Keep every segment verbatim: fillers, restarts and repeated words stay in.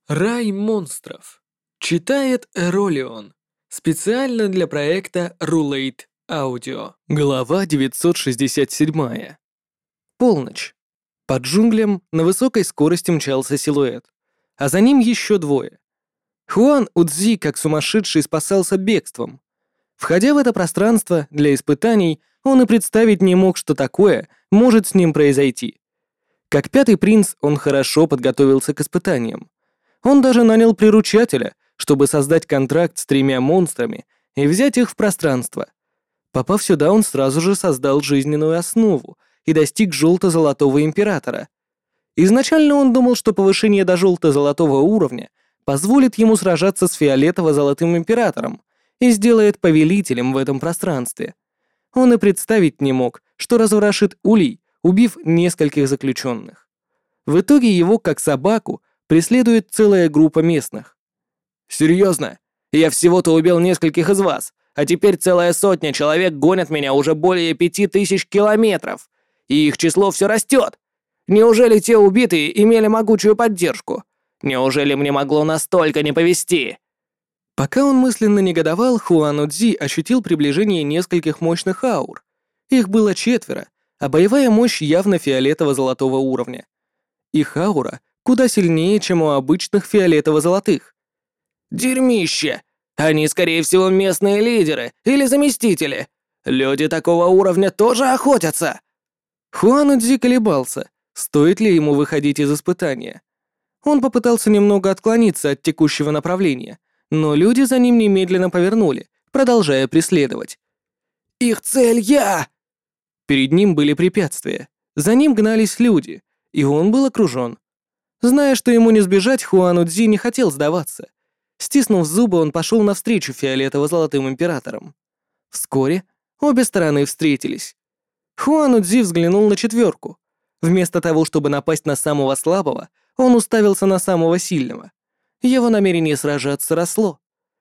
Рай монстров. Читает Эролион. Специально для проекта Rulate Audio. Глава девятьсот шестьдесят семь. Полночь. Под джунглям на высокой скорости мчался силуэт, а за ним еще двое. Хуан Удзи, как сумасшедший, спасался бегством. Входя в это пространство для испытаний, он и представить не мог, что такое может с ним произойти. Как пятый принц, он хорошо подготовился к испытаниям. Он даже нанял приручателя, чтобы создать контракт с тремя монстрами и взять их в пространство. Попав сюда, он сразу же создал жизненную основу и достиг желто-золотого императора. Изначально он думал, что повышение до желто-золотого уровня позволит ему сражаться с фиолетово-золотым императором и сделает повелителем в этом пространстве. Он и представить не мог, что разворошит улей, убив нескольких заключенных. В итоге его, как собаку, преследует целая группа местных. «Серьезно? Я всего-то убил нескольких из вас, а теперь целая сотня человек гонят меня уже более пяти тысяч километров, и их число все растет. Неужели те убитые имели могучую поддержку? Неужели мне могло настолько не повезти?» Пока он мысленно негодовал, Хуан Удзи ощутил приближение нескольких мощных аур. Их было четверо, а боевая мощь явно фиолетово-золотого уровня. Их аура куда сильнее, чем у обычных фиолетово-золотых. «Дерьмище! Они, скорее всего, местные лидеры или заместители. Люди такого уровня тоже охотятся!» Хуан Удзи колебался, стоит ли ему выходить из испытания. Он попытался немного отклониться от текущего направления, но люди за ним немедленно повернули, продолжая преследовать. «Их цель я!» Перед ним были препятствия, за ним гнались люди, и он был окружен. Зная, что ему не сбежать, Хуан Удзи не хотел сдаваться. Стиснув зубы, он пошел навстречу фиолетово-золотым императорам. Вскоре обе стороны встретились. Хуан Удзи взглянул на четверку. Вместо того, чтобы напасть на самого слабого, он уставился на самого сильного. Его намерение сражаться росло.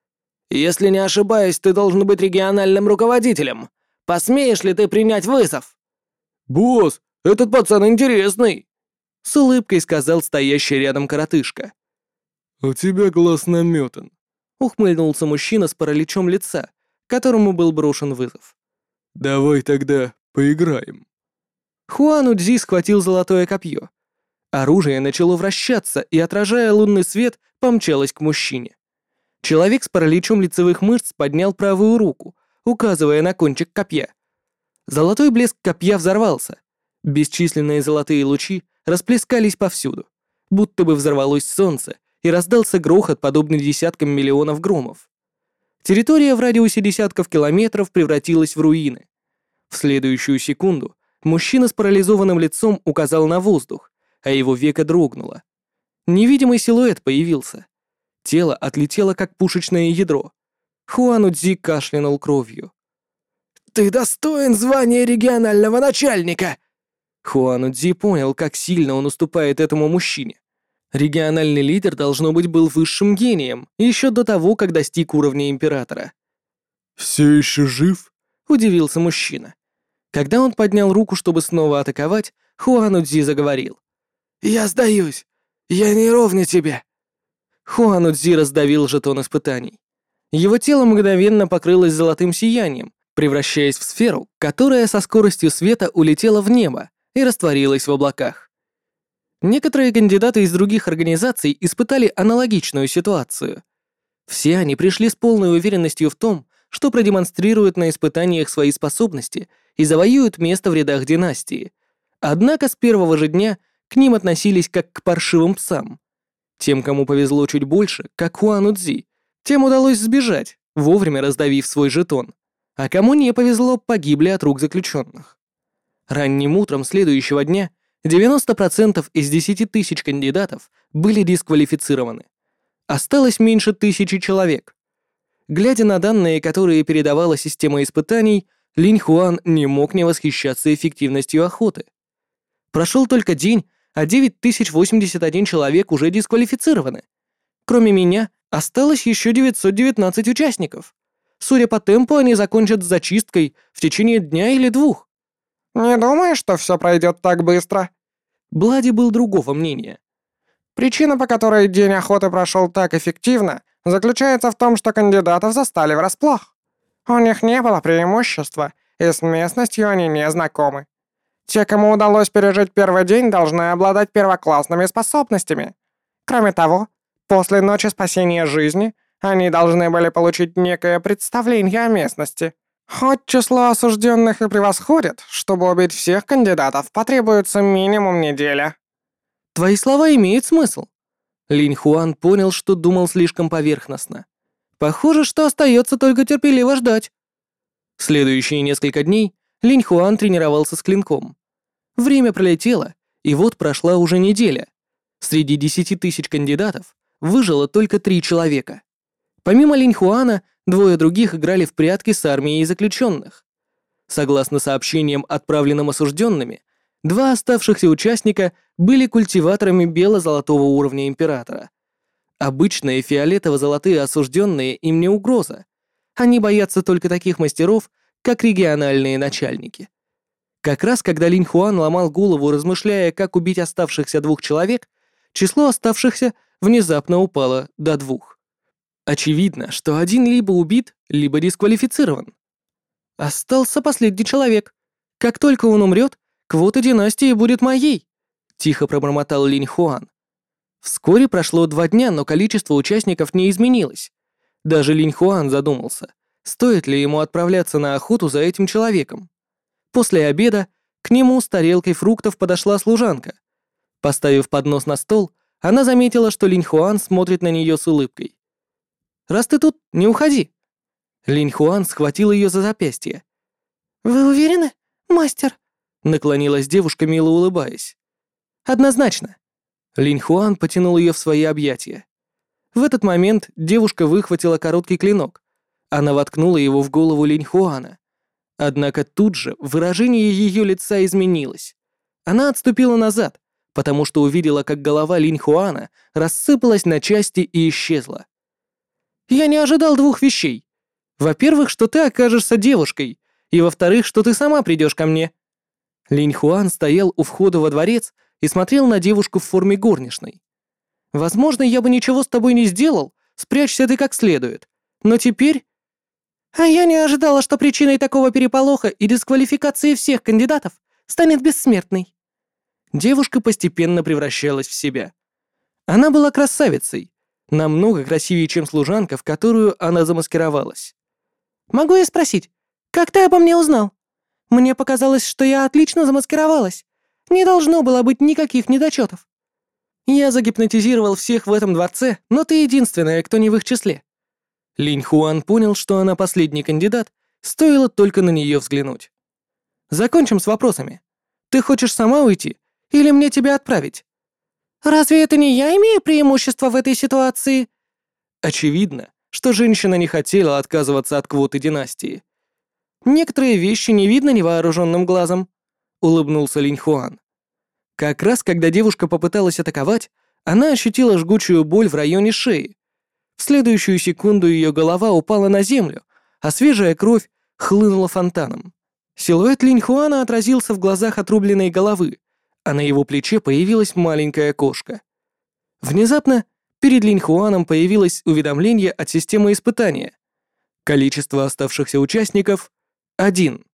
«Если не ошибаюсь, ты должен быть региональным руководителем. Посмеешь ли ты принять вызов?» «Босс, этот пацан интересный!» С улыбкой сказал стоящий рядом коротышка. «У тебя глаз наметан», — ухмыльнулся мужчина с параличом лица, которому был брошен вызов. «Давай тогда поиграем». Хуан Удзи схватил золотое копье. Оружие начало вращаться и, отражая лунный свет, помчалось к мужчине. Человек с параличом лицевых мышц поднял правую руку, указывая на кончик копья. Золотой блеск копья взорвался. Бесчисленные золотые лучи расплескались повсюду, будто бы взорвалось солнце, и раздался грохот, подобный десяткам миллионов громов. Территория в радиусе десятков километров превратилась в руины. В следующую секунду мужчина с парализованным лицом указал на воздух, а его веко дрогнуло. Невидимый силуэт появился. Тело отлетело, как пушечное ядро. Хуан Удзи кашлянул кровью. «Ты достоин звания регионального начальника!» Хуан Удзи понял, как сильно он уступает этому мужчине. Региональный лидер, должно быть, был высшим гением, еще до того, как достиг уровня императора. «Все еще жив?» — удивился мужчина. Когда он поднял руку, чтобы снова атаковать, Хуан Удзи заговорил. «Я сдаюсь! Я не ровня тебе!» Хуан Удзи раздавил жетон испытаний. Его тело мгновенно покрылось золотым сиянием, превращаясь в сферу, которая со скоростью света улетела в небо и растворилась в облаках. Некоторые кандидаты из других организаций испытали аналогичную ситуацию. Все они пришли с полной уверенностью в том, что продемонстрируют на испытаниях свои способности и завоюют место в рядах династии. Однако с первого же дня к ним относились как к паршивым псам. Тем, кому повезло чуть больше, как Хуан Удзи, тем удалось сбежать, вовремя раздавив свой жетон. А кому не повезло, погибли от рук заключенных. Ранним утром следующего дня девяносто процентов из десяти тысяч кандидатов были дисквалифицированы. Осталось меньше тысячи человек. Глядя на данные, которые передавала система испытаний, Линь Хуан не мог не восхищаться эффективностью охоты. Прошел только день, а девять тысяч восемьдесят один человек уже дисквалифицированы. Кроме меня, осталось еще девятьсот девятнадцать участников. Судя по темпу, они закончат с зачисткой в течение дня или двух. «Не думаю, что все пройдет так быстро». Блади был другого мнения. Причина, по которой день охоты прошел так эффективно, заключается в том, что кандидатов застали врасплох. У них не было преимущества, и с местностью они не знакомы. Те, кому удалось пережить первый день, должны обладать первоклассными способностями. Кроме того, после ночи спасения жизни они должны были получить некое представление о местности. Хоть число осужденных и превосходит, чтобы убить всех кандидатов, потребуется минимум неделя. Твои слова имеют смысл. Линь Хуан понял, что думал слишком поверхностно. Похоже, что остается только терпеливо ждать. Следующие несколько дней Линь Хуан тренировался с клинком. Время пролетело, и вот прошла уже неделя. Среди десяти тысяч кандидатов выжило только три человека. Помимо Линь Хуана, двое других играли в прятки с армией заключенных. Согласно сообщениям, отправленным осужденными, два оставшихся участника были культиваторами бело-золотого уровня императора. Обычные фиолетово-золотые осужденные им не угроза. Они боятся только таких мастеров, как региональные начальники. Как раз когда Линь Хуан ломал голову, размышляя, как убить оставшихся двух человек, число оставшихся внезапно упало до двух. Очевидно, что один либо убит, либо дисквалифицирован. Остался последний человек. Как только он умрет, квота династии будет моей, тихо пробормотал Линь Хуан. Вскоре прошло два дня, но количество участников не изменилось. Даже Линь Хуан задумался, стоит ли ему отправляться на охоту за этим человеком. После обеда к нему с тарелкой фруктов подошла служанка. Поставив поднос на стол, она заметила, что Линь Хуан смотрит на нее с улыбкой. «Раз ты тут, не уходи!» Линь Хуан схватил ее за запястье. «Вы уверены, мастер?» Наклонилась девушка, мило улыбаясь. «Однозначно». Линь Хуан потянул ее в свои объятия. В этот момент девушка выхватила короткий клинок. Она воткнула его в голову Линь Хуана. Однако тут же выражение ее лица изменилось. Она отступила назад, потому что увидела, как голова Линь Хуана рассыпалась на части и исчезла. «Я не ожидал двух вещей. Во-первых, что ты окажешься девушкой, и во-вторых, что ты сама придешь ко мне». Линь Хуан стоял у входа во дворец и смотрел на девушку в форме горничной. «Возможно, я бы ничего с тобой не сделал, спрячься ты как следует. Но теперь...» «А я не ожидала, что причиной такого переполоха и дисквалификации всех кандидатов станет бессмертный». Девушка постепенно превращалась в себя. Она была красавицей, намного красивее, чем служанка, в которую она замаскировалась. «Могу я спросить, как ты обо мне узнал? Мне показалось, что я отлично замаскировалась. Не должно было быть никаких недочетов. Я загипнотизировал всех в этом дворце, но ты единственная, кто не в их числе». Линь Хуан понял, что она последний кандидат, стоило только на нее взглянуть. «Закончим с вопросами. Ты хочешь сама уйти или мне тебя отправить?» «Разве это не я имею преимущество в этой ситуации?» Очевидно, что женщина не хотела отказываться от квоты династии. «Некоторые вещи не видно невооруженным глазом», — улыбнулся Линь Хуан. Как раз когда девушка попыталась атаковать, она ощутила жгучую боль в районе шеи. В следующую секунду ее голова упала на землю, а свежая кровь хлынула фонтаном. Силуэт Линь Хуана отразился в глазах отрубленной головы, а на его плече появилась маленькая кошка. Внезапно перед Линь Хуаном появилось уведомление от системы испытания. Количество оставшихся участников — один.